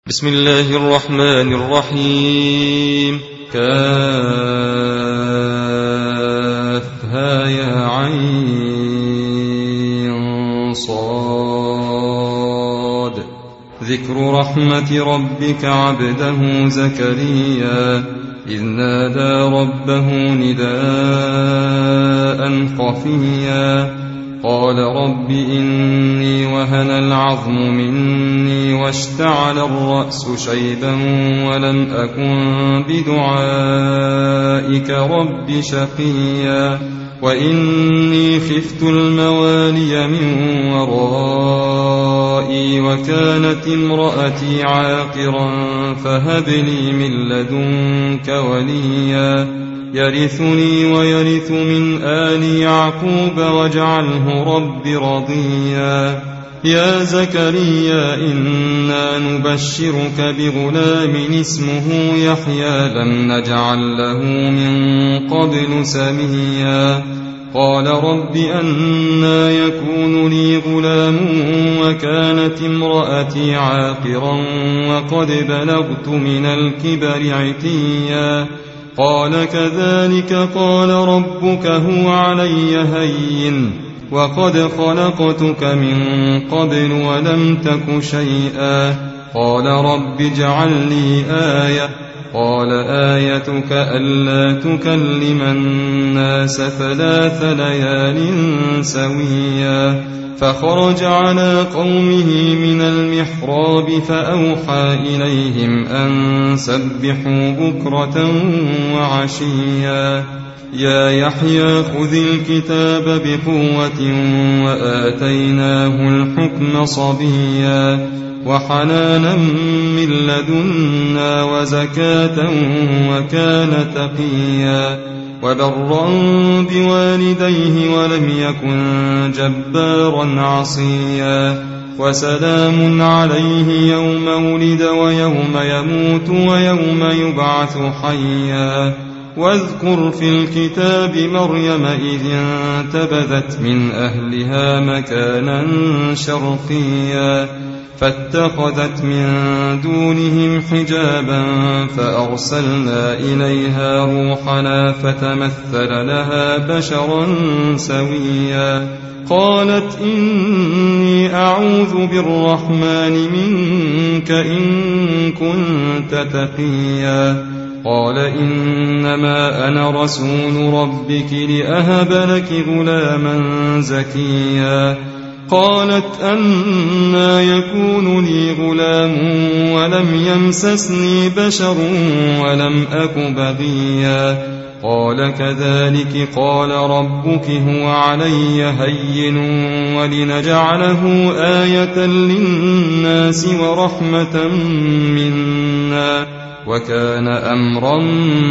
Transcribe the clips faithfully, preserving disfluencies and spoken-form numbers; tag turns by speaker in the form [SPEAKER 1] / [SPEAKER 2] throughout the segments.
[SPEAKER 1] بسم الله الرحمن الرحيم. كافها يا عين صاد. ذكر رحمة ربك عبده زكريا إذ نادى ربه نداء خفيا قال رب إني وهن العظم مني واشتعل الرأس شيبا ولم أكن بدعائك رب شقيا وإني خفت الموالي من ورائي وكانت امرأتي عاقرا فهب لي من لدنك وليا يرثني ويرث من آل يعقوب واجعله رب رضيا. يا زكريا إنا نبشرك بغلام اسمه يحيى لم نجعل له من قبل سميا قال رب أنى يكون لي غلام وكانت امرأتي عاقرا وقد بلغت من الكبر عتيا قال كذلك قال ربك هو علي هين وقد خلقتك من قبل ولم تك شيئا قال رب اجعل لي آية قال آيتك ألا تكلم الناس ثلاث ليال سويا فخرج على قومه من المحراب فأوحى إليهم أن سبحوا بكرة وعشيا يا يحيى خذ الكتاب بقوة وآتيناه الحكم صبيا وحنانا من لدنا وزكاة وكان تقيا وبرا بوالديه ولم يكن جبارا عصيا وسلام عليه يوم ولد ويوم يموت ويوم يبعث حيا واذكر في الكتاب مريم إذ انتبذت من أهلها مكانا شرقيا فاتخذت من دونهم حجابا فأرسلنا إليها روحنا فتمثل لها بشرا سويا قالت إني أعوذ بالرحمن منك إن كنت تقيا قال إنما أنا رسول ربك لأهب لك غلاما زكيا قالت أنى يكون لي غلام ولم يمسسني بشر ولم أك بغيا قال كذلك قال ربك هو علي هين ولنجعله آية للناس ورحمة منا وكان أمرا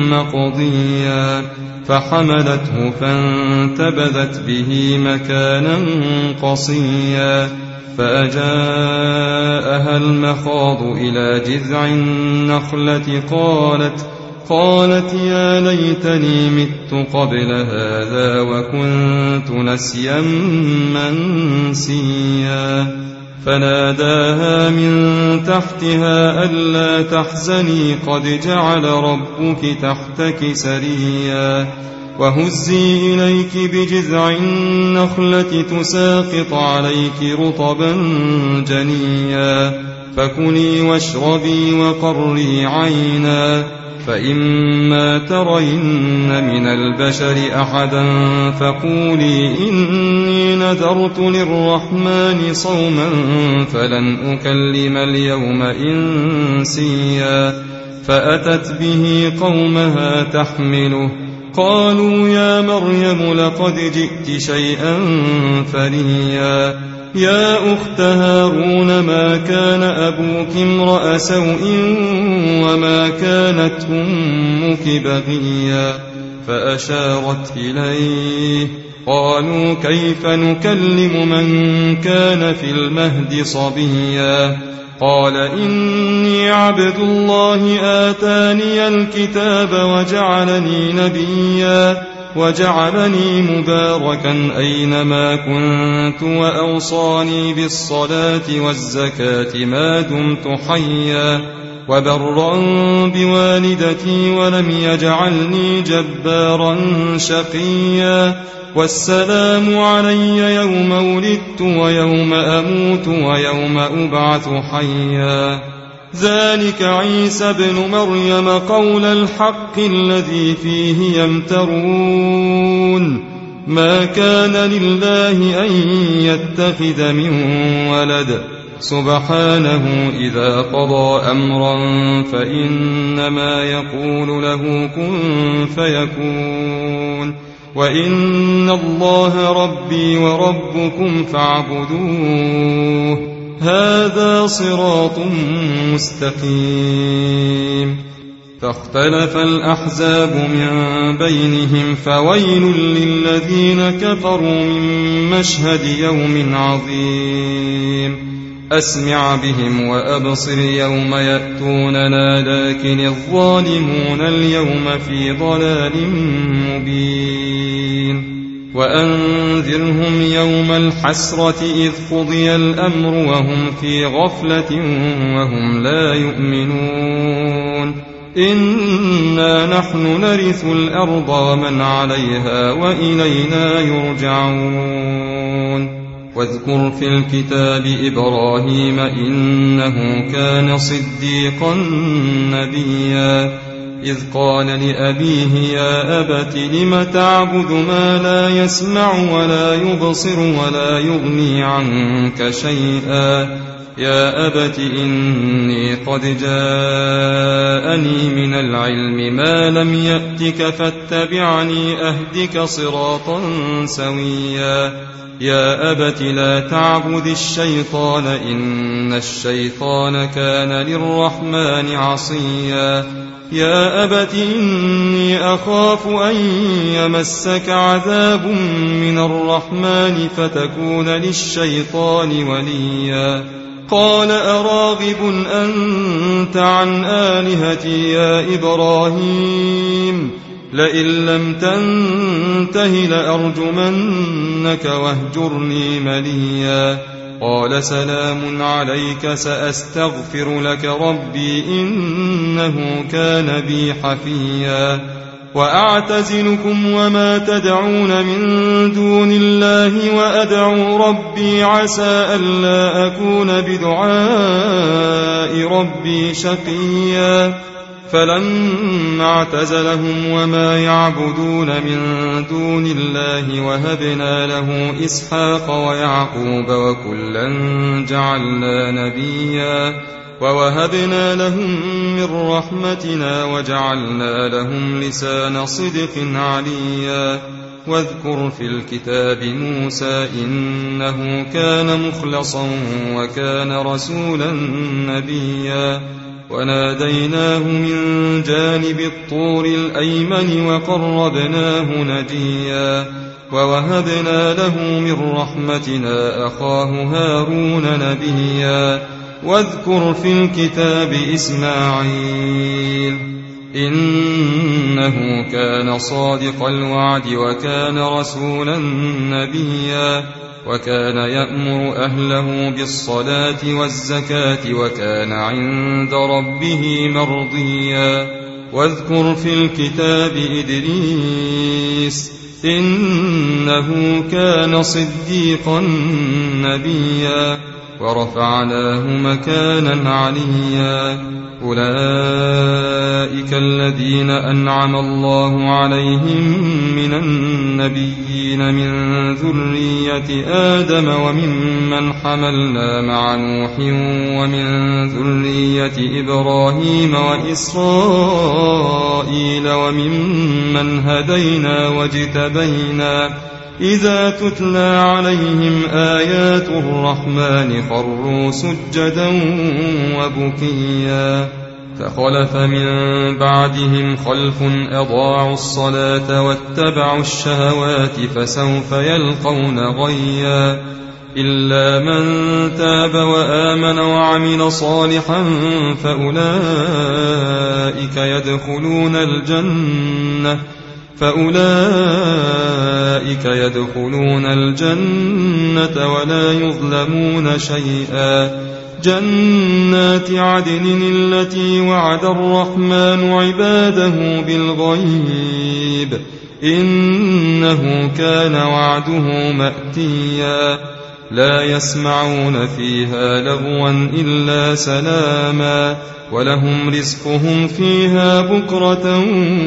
[SPEAKER 1] مقضيا فحملته فانتبذت به مكانا قصيا فأجاءها المخاض إلى جذع النخلة قالت قالت يا ليتني مت قبل هذا وكنت نسيا منسيا فناداها من تحتها ألا تحزني قد جعل ربك تحتك سريا وهزي إليك بجذع النخلة تساقط عليك رطبا جنيا فكلي واشربي وقري عينا فإما ترين من البشر أحدا فقولي إني نذرت للرحمن صوما فلن أكلم اليوم إنسيا فأتت به قومها تحمله قالوا يا مريم لقد جئت شيئا فريا يا أخت هارون ما كان أبوك امرأ سوء وما كانت أمك بغيا فأشارت إليه قالوا كيف نكلم من كان في المهد صبيا قال إني عبد الله آتاني الكتاب وجعلني نبيا وجعلني مباركا أينما كنت وأوصاني بالصلاة والزكاة ما دمت حيا وبرا بوالدتي ولم يجعلني جبارا شقيا والسلام علي يوم ولدت ويوم أموت ويوم أبعث حيا ذلك عيسى ابن مريم قول الحق الذي فيه يمترون ما كان لله أن يتخذ من ولد سبحانه إذا قضى أمرا فإنما يقول له كن فيكون وإن الله ربي وربكم فاعبدوه هذا صراط مستقيم فاختلف الأحزاب من بينهم فويل للذين كفروا من مشهد يوم عظيم أسمع بهم وأبصر يوم يأتوننا لكن الظالمون اليوم في ضلال مبين وأنذرهم يوم الحسرة إذ قضي الأمر وهم في غفلة وهم لا يؤمنون إنا نحن نرث الأرض ومن عليها وإلينا يرجعون واذكر في الكتاب إبراهيم إنه كان صديقا نبيا إذ قال لأبيه يا أبت لم تعبد ما لا يسمع ولا يبصر ولا يغني عنك شيئا يا أبت إني قد جاءني من العلم ما لم يأتك فاتبعني أهدك صراطا سويا يا أبت لا تعبد الشيطان إن الشيطان كان للرحمن عصيا يا أبت إني أخاف أن يمسك عذاب من الرحمن فتكون للشيطان وليا قال أراغب أنت عن آلهتي يا إبراهيم لئن لم تنته لأرجمنك واهجرني مليا قال سلام عليك سأستغفر لك ربي إنه كان بي حفيا وأعتزلكم وما تدعون من دون الله وأدعو ربي عسى ألا أكون بدعاء ربي شقيا فلما اعتزلهم وما يعبدون من دون الله وهبنا له إسحاق ويعقوب وكلا جعلنا نبيا ووهبنا لهم من رحمتنا وجعلنا لهم لسان صدق عليا واذكر في الكتاب موسى إنه كان مخلصا وكان رسولا نبيا وناديناه من جانب الطور الأيمن وقربناه نجيا ووهبنا له من رحمتنا أخاه هارون نبيا واذكر في الكتاب إسماعيل إنه كان صادق الوعد وكان رسولا نبيا وكان يأمر أهله بالصلاة والزكاة وكان عند ربه مرضيا واذكر في الكتاب إدريس إنه كان صديقا نبيا ورفعناه مكانا عليا أولئك الذين أنعم الله عليهم من النبيين من ذرية آدم وممن حملنا مع نوح ومن ذرية إبراهيم وإسرائيل وممن هدينا واجتبينا إذا تتلى عليهم آيات الرحمن خروا سجدا وبكيا فخلف من بعدهم خلف أضاعوا الصلاة واتبعوا الشهوات فسوف يلقون غيا إلا من تاب وآمن وعمل صالحا فأولئك يدخلون الجنة فأولئك يدخلون الجنة ولا يظلمون شيئا. جنات عدن التي وعد الرحمن عباده بالغيب إنه كان وعده مأتيا. لا يسمعون فيها لغوا إلا سلاما ولهم رزقهم فيها بكرة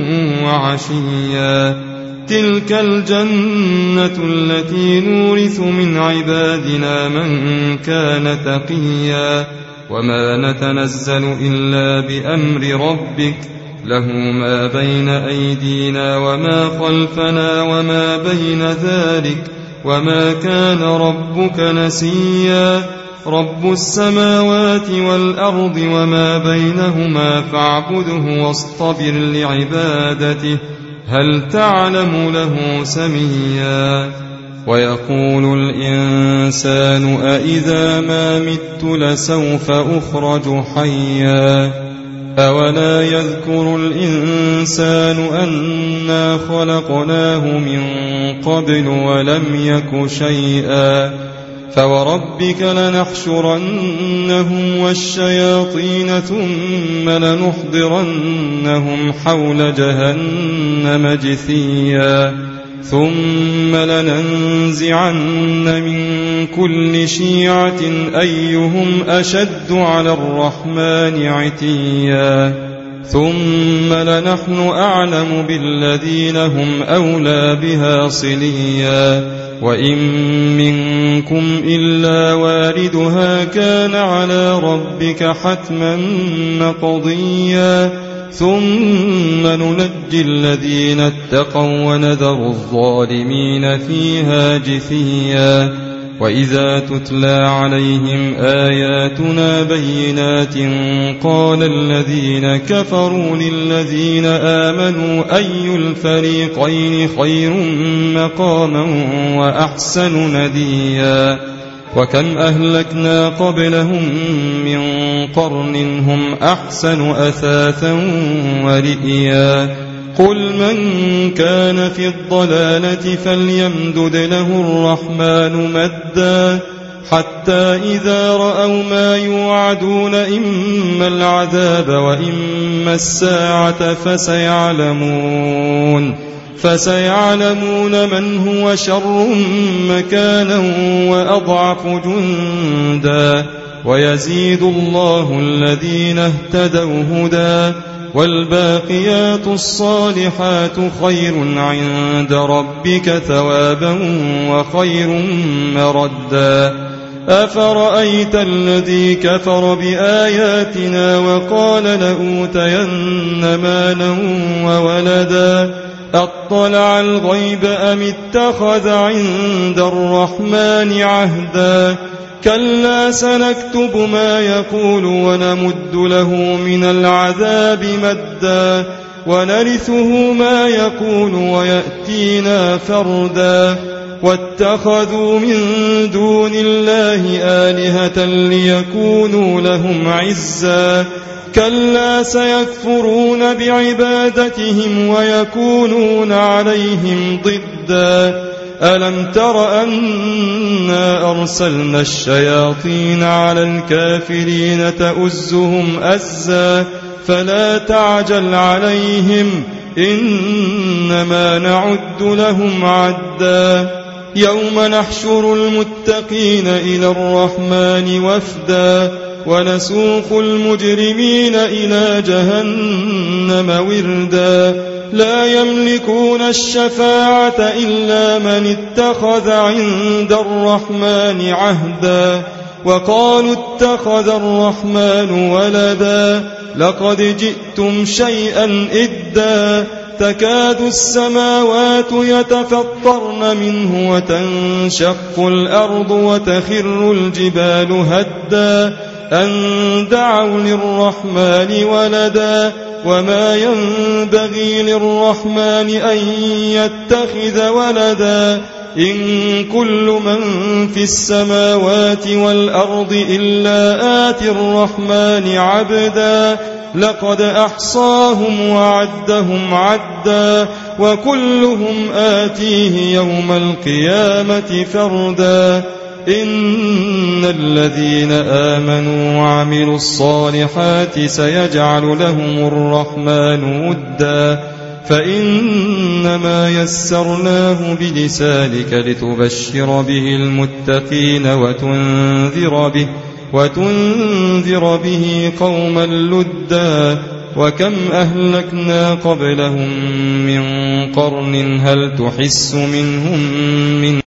[SPEAKER 1] وعشيا. تلك الجنة التي نورث من عبادنا من كان تقيا. وما نتنزل إلا بأمر ربك له ما بين أيدينا وما خلفنا وما بين ذلك وما كان ربك نسيا. رب السماوات والأرض وما بينهما فاعبده واصطبر لعبادته هل تعلم له سميا. ويقول الإنسان أإذا ما مت لسوف أخرج حيا. أولا يذكر الإنسان أنا خلقناه من قبل ولم يك شيئا. فوربك لنحشرنهم والشياطين ثم لنحضرنهم حول جهنم جثيا. ثم لننزعن من كل شيعة أيهم أشد على الرحمن عتيا. ثم لنحن أعلم بالذين هم أولى بها صليا. وإن منكم إلا واردها كان على ربك حتما مقضيا. ثم ننجي الذين اتقوا ونذر الظالمين فيها جثيا. وإذا تتلى عليهم آياتنا بينات قال الذين كفروا للذين آمنوا أي الفريقين خير مقاما وأحسن نديا. وكم أهلكنا قبلهم من قرن هم أحسن أثاثا ورئيا. قل من كان في الضلالة فليمدد له الرحمن مدا حتى إذا رأوا ما يوعدون إما العذاب وإما الساعة فسيعلمون فسيعلمون من هو شر مكانا وأضعف جندا. ويزيد الله الذين اهتدوا هدى والباقيات الصالحات خير عند ربك ثوابا وخير مردا. أفرأيت الذي كفر بآياتنا وقال لأوتين مالا وولدا أطلع الغيب أم اتخذ عند الرحمن عهدا. كلا سنكتب ما يقول ونمد له من العذاب مدا ونرثه ما يقول ويأتينا فردا. واتخذوا من دون الله آلهة ليكونوا لهم عزا. كلا سيكفرون بعبادتهم ويكونون عليهم ضدا. ألم تر أنا أرسلنا الشياطين على الكافرين تؤزهم أزا فلا تعجل عليهم إنما نعد لهم عدا. يوم نحشر المتقين إلى الرحمن وفدا ونسوق المجرمين إلى جهنم وردا. لا يملكون الشفاعة إلا من اتخذ عند الرحمن عهدا. وقالوا اتخذ الرحمن ولدا لقد جئتم شيئا إدا. تكاد السماوات يتفطرن منه وتنشق الأرض وتخر الجبال هدا أن دعوا للرحمن ولدا وما ينبغي للرحمن أن يتخذ ولدا. إن كل من في السماوات والأرض إلا آتي الرحمن عبدا. لقد أحصاهم وعدهم عدا وكلهم آتيه يوم القيامة فردا إن الذين آمنوا وعملوا الصالحات سيجعل لهم الرحمن ودا فإنما يسرناه بلسانك لتبشر به المتقين وتنذر به, وتنذر به قوما لدا وكم أهلكنا قبلهم من قرن هل تحس منهم من